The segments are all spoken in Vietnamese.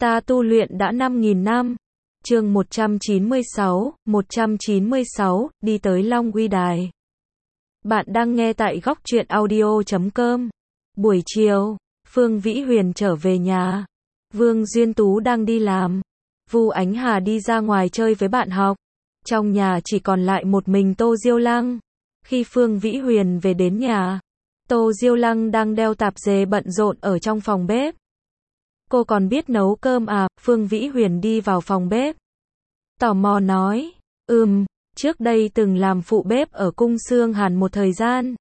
Ta tu luyện đã 5.000 năm. Chương 196, đi tới Long Uy Đài. Bạn đang nghe tại góc truyện audio.com. Buổi chiều, Phương Vĩ Huyền trở về nhà. Vương Duyên Tú đang đi làm. Vu Ánh Hà đi ra ngoài chơi với bạn học. Trong nhà chỉ còn lại một mình Tô Diêu Lăng. Khi Phương Vĩ Huyền về đến nhà, Tô Diêu Lăng đang đeo tạp dề bận rộn ở trong phòng bếp. Cô còn biết nấu cơm à? Phương Vĩ Huyền đi vào phòng bếp. Tò mò nói, trước đây từng làm phụ bếp ở cung Xương Hàn một thời gian.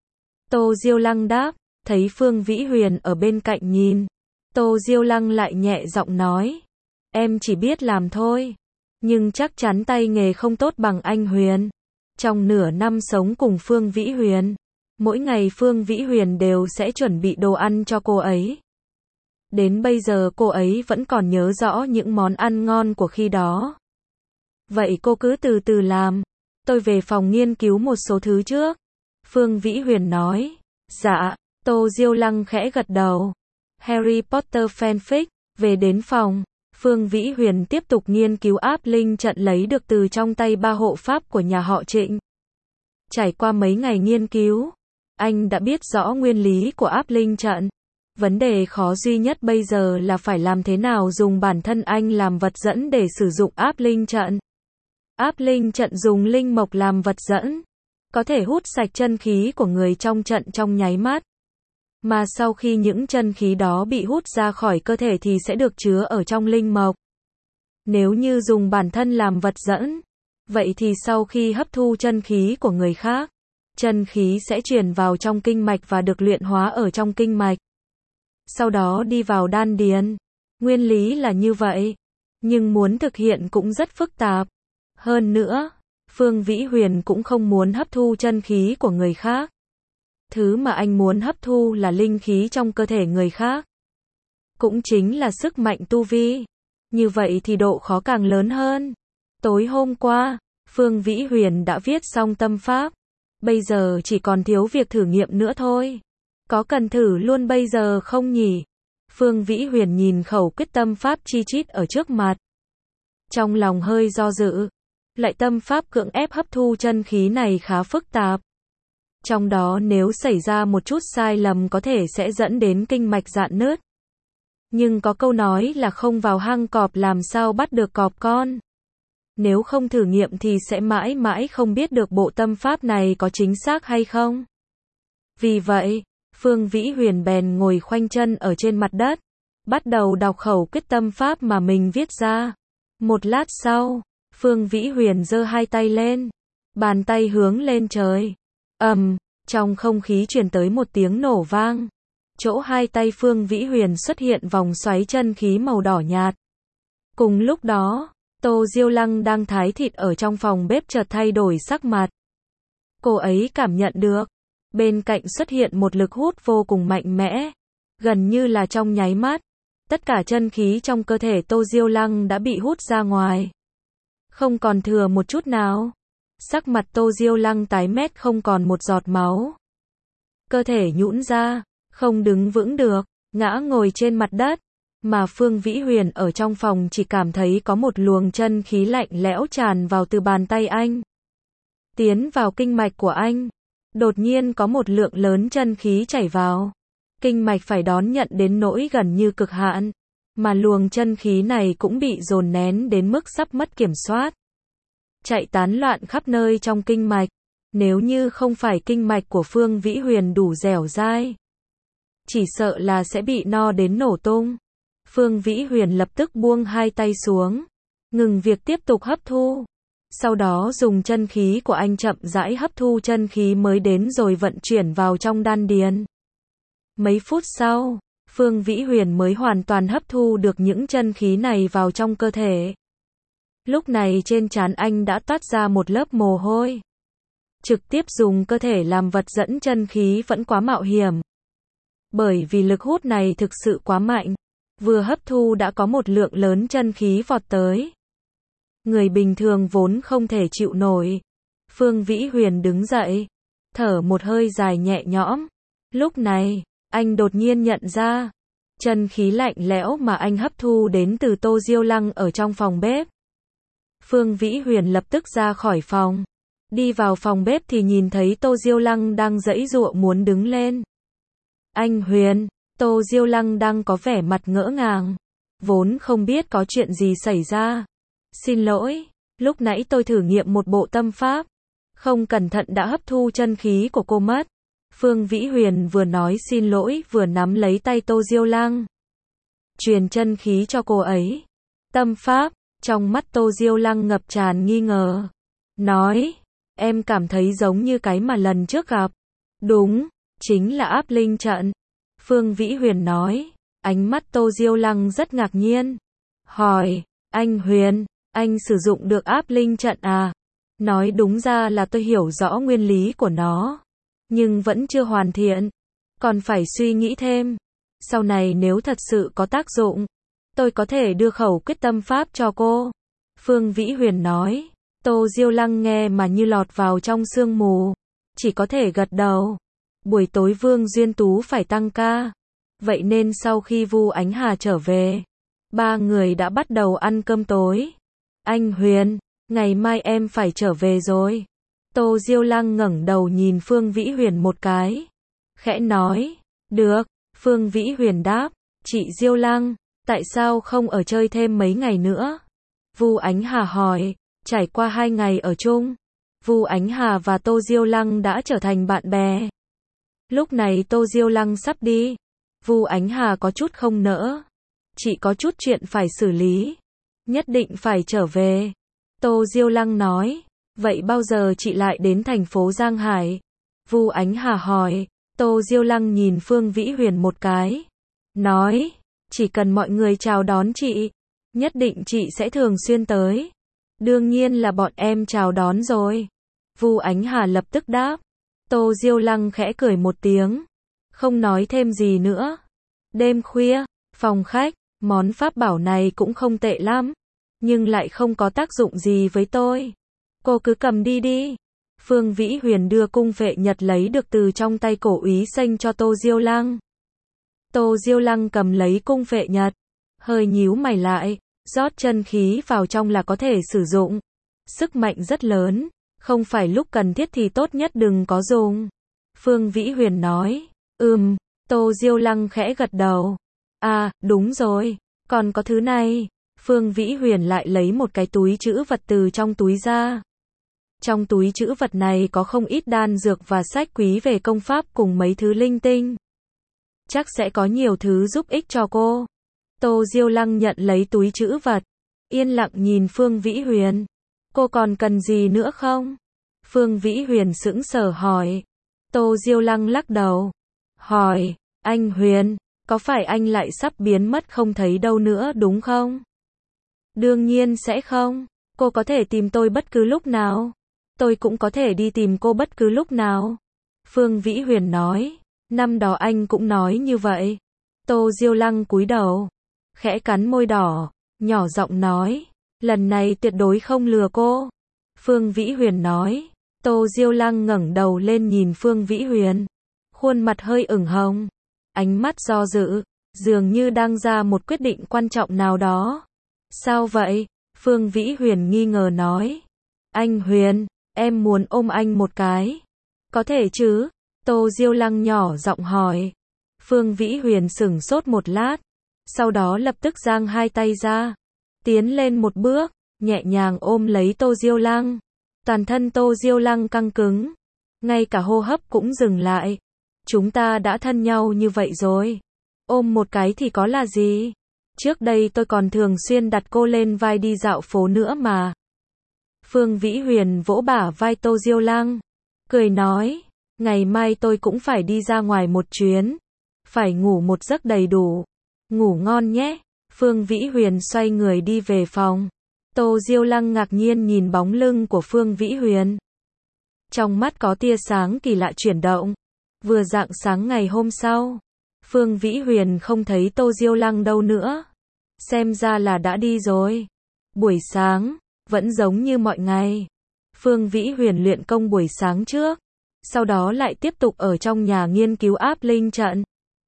Tô Diêu Lăng đáp, thấy Phương Vĩ Huyền ở bên cạnh nhìn. Tô Diêu Lăng lại nhẹ giọng nói, em chỉ biết làm thôi, nhưng chắc chắn tay nghề không tốt bằng anh Huyền. Trong nửa năm sống cùng Phương Vĩ Huyền, mỗi ngày Phương Vĩ Huyền đều sẽ chuẩn bị đồ ăn cho cô ấy. Đến bây giờ cô ấy vẫn còn nhớ rõ những món ăn ngon của khi đó. Vậy cô cứ từ từ làm, tôi về phòng nghiên cứu một số thứ trước. Phương Vĩ Huyền nói. Dạ. Tô Diêu Lăng khẽ gật đầu. Harry Potter fanfic. Về đến phòng, Phương Vĩ Huyền tiếp tục nghiên cứu áp linh trận lấy được từ trong tay ba hộ pháp của nhà họ Trịnh. Trải qua mấy ngày nghiên cứu, anh đã biết rõ nguyên lý của áp linh trận. Vấn đề khó duy nhất bây giờ là phải làm thế nào dùng bản thân anh làm vật dẫn để sử dụng áp linh trận. Áp linh trận dùng linh mộc làm vật dẫn, có thể hút sạch chân khí của người trong trận trong nháy mắt. Mà sau khi những chân khí đó bị hút ra khỏi cơ thể thì sẽ được chứa ở trong linh mộc. Nếu như dùng bản thân làm vật dẫn, vậy thì sau khi hấp thu chân khí của người khác, chân khí sẽ truyền vào trong kinh mạch và được luyện hóa ở trong kinh mạch. Sau đó đi vào đan điền. Nguyên lý là như vậy, nhưng muốn thực hiện cũng rất phức tạp. Hơn nữa, Phương Vĩ Huyền cũng không muốn hấp thu chân khí của người khác. Thứ mà anh muốn hấp thu là linh khí trong cơ thể người khác. Cũng chính là sức mạnh tu vi. Như vậy thì độ khó càng lớn hơn. Tối hôm qua, Phương Vĩ Huyền đã viết xong tâm pháp. Bây giờ chỉ còn thiếu việc thử nghiệm nữa thôi. Có cần thử luôn bây giờ không nhỉ? Phương Vĩ Huyền nhìn khẩu quyết tâm pháp chi chít ở trước mặt. Trong lòng hơi do dự. Lại tâm pháp cưỡng ép hấp thu chân khí này khá phức tạp. Trong đó nếu xảy ra một chút sai lầm có thể sẽ dẫn đến kinh mạch rạn nứt. Nhưng có câu nói là không vào hang cọp làm sao bắt được cọp con. Nếu không thử nghiệm thì sẽ mãi mãi không biết được bộ tâm pháp này có chính xác hay không. Vì vậy, Phương Vĩ Huyền bèn ngồi khoanh chân ở trên mặt đất, bắt đầu đọc khẩu quyết tâm pháp mà mình viết ra. Một lát sau, Phương Vĩ Huyền giơ hai tay lên, bàn tay hướng lên trời. Trong không khí truyền tới một tiếng nổ vang. Chỗ hai tay Phương Vĩ Huyền xuất hiện vòng xoáy chân khí màu đỏ nhạt. Cùng lúc đó, Tô Diêu Lăng đang thái thịt ở trong phòng bếp chợt thay đổi sắc mặt. Cô ấy cảm nhận được, bên cạnh xuất hiện một lực hút vô cùng mạnh mẽ. Gần như là trong nháy mắt, tất cả chân khí trong cơ thể Tô Diêu Lăng đã bị hút ra ngoài. Không còn thừa một chút nào. Sắc mặt Tô Diêu Lăng tái mét không còn một giọt máu. Cơ thể nhũn ra, không đứng vững được, ngã ngồi trên mặt đất. Mà Phương Vĩ Huyền ở trong phòng chỉ cảm thấy có một luồng chân khí lạnh lẽo tràn vào từ bàn tay anh. Tiến vào kinh mạch của anh. Đột nhiên có một lượng lớn chân khí chảy vào. Kinh mạch phải đón nhận đến nỗi gần như cực hạn. Mà luồng chân khí này cũng bị dồn nén đến mức sắp mất kiểm soát. Chạy tán loạn khắp nơi trong kinh mạch. Nếu như không phải kinh mạch của Phương Vĩ Huyền đủ dẻo dai, chỉ sợ là sẽ bị no đến nổ tung. Phương Vĩ Huyền lập tức buông hai tay xuống, ngừng việc tiếp tục hấp thu. Sau đó dùng chân khí của anh chậm rãi hấp thu chân khí mới đến rồi vận chuyển vào trong đan điền. Mấy phút sau, Phương Vĩ Huyền mới hoàn toàn hấp thu được những chân khí này vào trong cơ thể. Lúc này trên trán anh đã toát ra một lớp mồ hôi. Trực tiếp dùng cơ thể làm vật dẫn chân khí vẫn quá mạo hiểm. Bởi vì lực hút này thực sự quá mạnh. Vừa hấp thu đã có một lượng lớn chân khí vọt tới. Người bình thường vốn không thể chịu nổi. Phương Vĩ Huyền đứng dậy, thở một hơi dài nhẹ nhõm. Lúc này, anh đột nhiên nhận ra, chân khí lạnh lẽo mà anh hấp thu đến từ Tô Diêu Lăng ở trong phòng bếp. Phương Vĩ Huyền lập tức ra khỏi phòng. Đi vào phòng bếp thì nhìn thấy Tô Diêu Lăng đang giãy giụa muốn đứng lên. Anh Huyền, Tô Diêu Lăng đang có vẻ mặt ngỡ ngàng. Vốn không biết có chuyện gì xảy ra. Xin lỗi, lúc nãy tôi thử nghiệm một bộ tâm pháp. Không cẩn thận đã hấp thu chân khí của cô mất. Phương Vĩ Huyền vừa nói xin lỗi vừa nắm lấy tay Tô Diêu Lăng. Truyền chân khí cho cô ấy. Tâm pháp, trong mắt Tô Diêu Lăng ngập tràn nghi ngờ. Nói, em cảm thấy giống như cái mà lần trước gặp. Đúng, chính là áp linh trận. Phương Vĩ Huyền nói, ánh mắt Tô Diêu Lăng rất ngạc nhiên. Hỏi, anh Huyền, anh sử dụng được áp linh trận à? Nói đúng ra là tôi hiểu rõ nguyên lý của nó. Nhưng vẫn chưa hoàn thiện. Còn phải suy nghĩ thêm. Sau này nếu thật sự có tác dụng, tôi có thể đưa khẩu quyết tâm pháp cho cô. Phương Vĩ Huyền nói. Tô Diêu Lăng nghe mà như lọt vào trong sương mù. Chỉ có thể gật đầu. Buổi tối Vương Duyên Tú phải tăng ca. Vậy nên sau khi Vu Ánh Hà trở về, ba người đã bắt đầu ăn cơm tối. Anh Huyền, ngày mai em phải trở về rồi. Tô Diêu Lăng ngẩng đầu nhìn Phương Vĩ Huyền một cái. Khẽ nói, được. Phương Vĩ Huyền đáp, chị Diêu Lăng, tại sao không ở chơi thêm mấy ngày nữa? Vu Ánh Hà hỏi, trải qua 2 ngày ở chung, Vu Ánh Hà và Tô Diêu Lăng đã trở thành bạn bè. Lúc này Tô Diêu Lăng sắp đi. Vu Ánh Hà có chút không nỡ. Chị có chút chuyện phải xử lý. Nhất định phải trở về. Tô Diêu Lăng nói. Vậy bao giờ chị lại đến thành phố Giang Hải? Vu Ánh Hà hỏi. Tô Diêu Lăng nhìn Phương Vĩ Huyền một cái. Nói. Chỉ cần mọi người chào đón chị, nhất định chị sẽ thường xuyên tới. Đương nhiên là bọn em chào đón rồi. Vu Ánh Hà lập tức đáp. Tô Diêu Lăng khẽ cười một tiếng. Không nói thêm gì nữa. Đêm khuya, phòng khách, món pháp bảo này cũng không tệ lắm. Nhưng lại không có tác dụng gì với tôi. Cô cứ cầm đi đi. Phương Vĩ Huyền đưa cung phệ nhật lấy được từ trong tay cổ úy Xanh cho Tô Diêu Lăng. Tô Diêu Lăng cầm lấy cung phệ nhật. Hơi nhíu mày lại. Rót chân khí vào trong là có thể sử dụng. Sức mạnh rất lớn. Không phải lúc cần thiết thì tốt nhất đừng có dùng. Phương Vĩ Huyền nói. Tô Diêu Lăng khẽ gật đầu. À, đúng rồi. Còn có thứ này. Phương Vĩ Huyền lại lấy một cái túi trữ vật từ trong túi ra. Trong túi trữ vật này có không ít đan dược và sách quý về công pháp cùng mấy thứ linh tinh. Chắc sẽ có nhiều thứ giúp ích cho cô. Tô Diêu Lăng nhận lấy túi trữ vật. Yên lặng nhìn Phương Vĩ Huyền. Cô còn cần gì nữa không? Phương Vĩ Huyền sững sờ hỏi. Tô Diêu Lăng lắc đầu. Hỏi, anh Huyền, có phải anh lại sắp biến mất không thấy đâu nữa đúng không? Đương nhiên sẽ không. Cô có thể tìm tôi bất cứ lúc nào. Tôi cũng có thể đi tìm cô bất cứ lúc nào. Phương Vĩ Huyền nói. Năm đó anh cũng nói như vậy. Tô Diêu Lăng cúi đầu. Khẽ cắn môi đỏ. Nhỏ giọng nói. Lần này tuyệt đối không lừa cô. Phương Vĩ Huyền nói. Tô Diêu Lăng ngẩng đầu lên nhìn Phương Vĩ Huyền. Khuôn mặt hơi ửng hồng. Ánh mắt do dự. Dường như đang ra một quyết định quan trọng nào đó. Sao vậy? Phương Vĩ Huyền nghi ngờ nói. Anh Huyền, em muốn ôm anh một cái. Có thể chứ? Tô Diêu Lăng nhỏ giọng hỏi. Phương Vĩ Huyền sửng sốt một lát. Sau đó lập tức giang hai tay ra. Tiến lên một bước, nhẹ nhàng ôm lấy Tô Diêu Lăng. Toàn thân Tô Diêu Lăng căng cứng. Ngay cả hô hấp cũng dừng lại. Chúng ta đã thân nhau như vậy rồi. Ôm một cái thì có là gì? Trước đây tôi còn thường xuyên đặt cô lên vai đi dạo phố nữa mà. Phương Vĩ Huyền vỗ bả vai Tô Diêu Lăng. Cười nói. Ngày mai tôi cũng phải đi ra ngoài một chuyến. Phải ngủ một giấc đầy đủ. Ngủ ngon nhé. Phương Vĩ Huyền xoay người đi về phòng. Tô Diêu Lăng ngạc nhiên nhìn bóng lưng của Phương Vĩ Huyền. Trong mắt có tia sáng kỳ lạ chuyển động. Vừa rạng sáng ngày hôm sau, Phương Vĩ Huyền không thấy Tô Diêu Lăng đâu nữa. Xem ra là đã đi rồi. Buổi sáng, vẫn giống như mọi ngày. Phương Vĩ Huyền luyện công buổi sáng trước. Sau đó lại tiếp tục ở trong nhà nghiên cứu áp linh trận.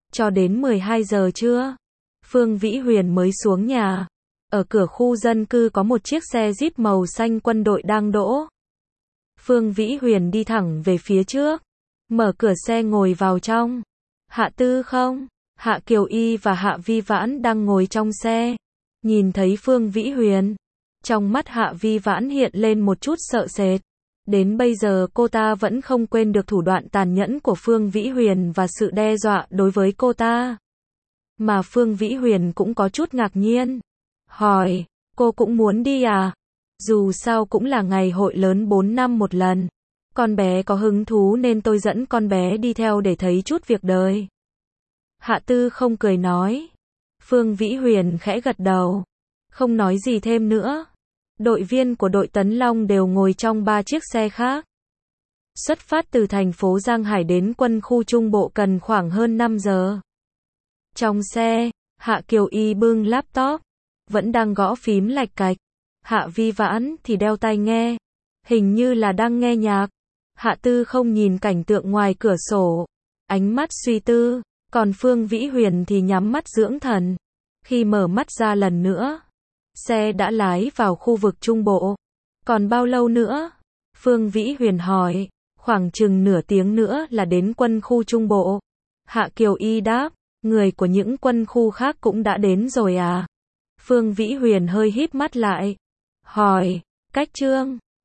Cho đến 12 giờ trưa, Phương Vĩ Huyền mới xuống nhà. Ở cửa khu dân cư có một chiếc xe Jeep màu xanh quân đội đang đỗ. Phương Vĩ Huyền đi thẳng về phía trước, mở cửa xe ngồi vào trong. Hạ Tư không, Hạ Kiều Y và Hạ Vi Vãn đang ngồi trong xe. Nhìn thấy Phương Vĩ Huyền, trong mắt Hạ Vi Vãn hiện lên một chút sợ sệt. Đến bây giờ cô ta vẫn không quên được thủ đoạn tàn nhẫn của Phương Vĩ Huyền và sự đe dọa đối với cô ta. Mà Phương Vĩ Huyền cũng có chút ngạc nhiên. Hỏi, cô cũng muốn đi à? Dù sao cũng là ngày hội lớn 4 năm một lần. Con bé có hứng thú nên tôi dẫn con bé đi theo để thấy chút việc đời. Hạ Tư không cười nói. Phương Vĩ Huyền khẽ gật đầu. Không nói gì thêm nữa. Đội viên của đội Tấn Long đều ngồi trong 3 chiếc xe khác. Xuất phát từ thành phố Giang Hải đến quân khu Trung Bộ cần khoảng hơn 5 giờ. Trong xe, Hạ Kiều Y bưng laptop, vẫn đang gõ phím lạch cạch. Hạ Vi Vãn thì đeo tai nghe, hình như là đang nghe nhạc. Hạ Tư không nhìn cảnh tượng ngoài cửa sổ, ánh mắt suy tư, còn Phương Vĩ Huyền thì nhắm mắt dưỡng thần. Khi mở mắt ra lần nữa, xe đã lái vào khu vực Trung Bộ. Còn bao lâu nữa? Phương Vĩ Huyền hỏi. Khoảng chừng nửa tiếng nữa là đến quân khu Trung Bộ. Hạ Kiều Y đáp. Người của những quân khu khác cũng đã đến rồi à? Phương Vĩ Huyền hơi híp mắt lại. Hỏi. Cách Trương.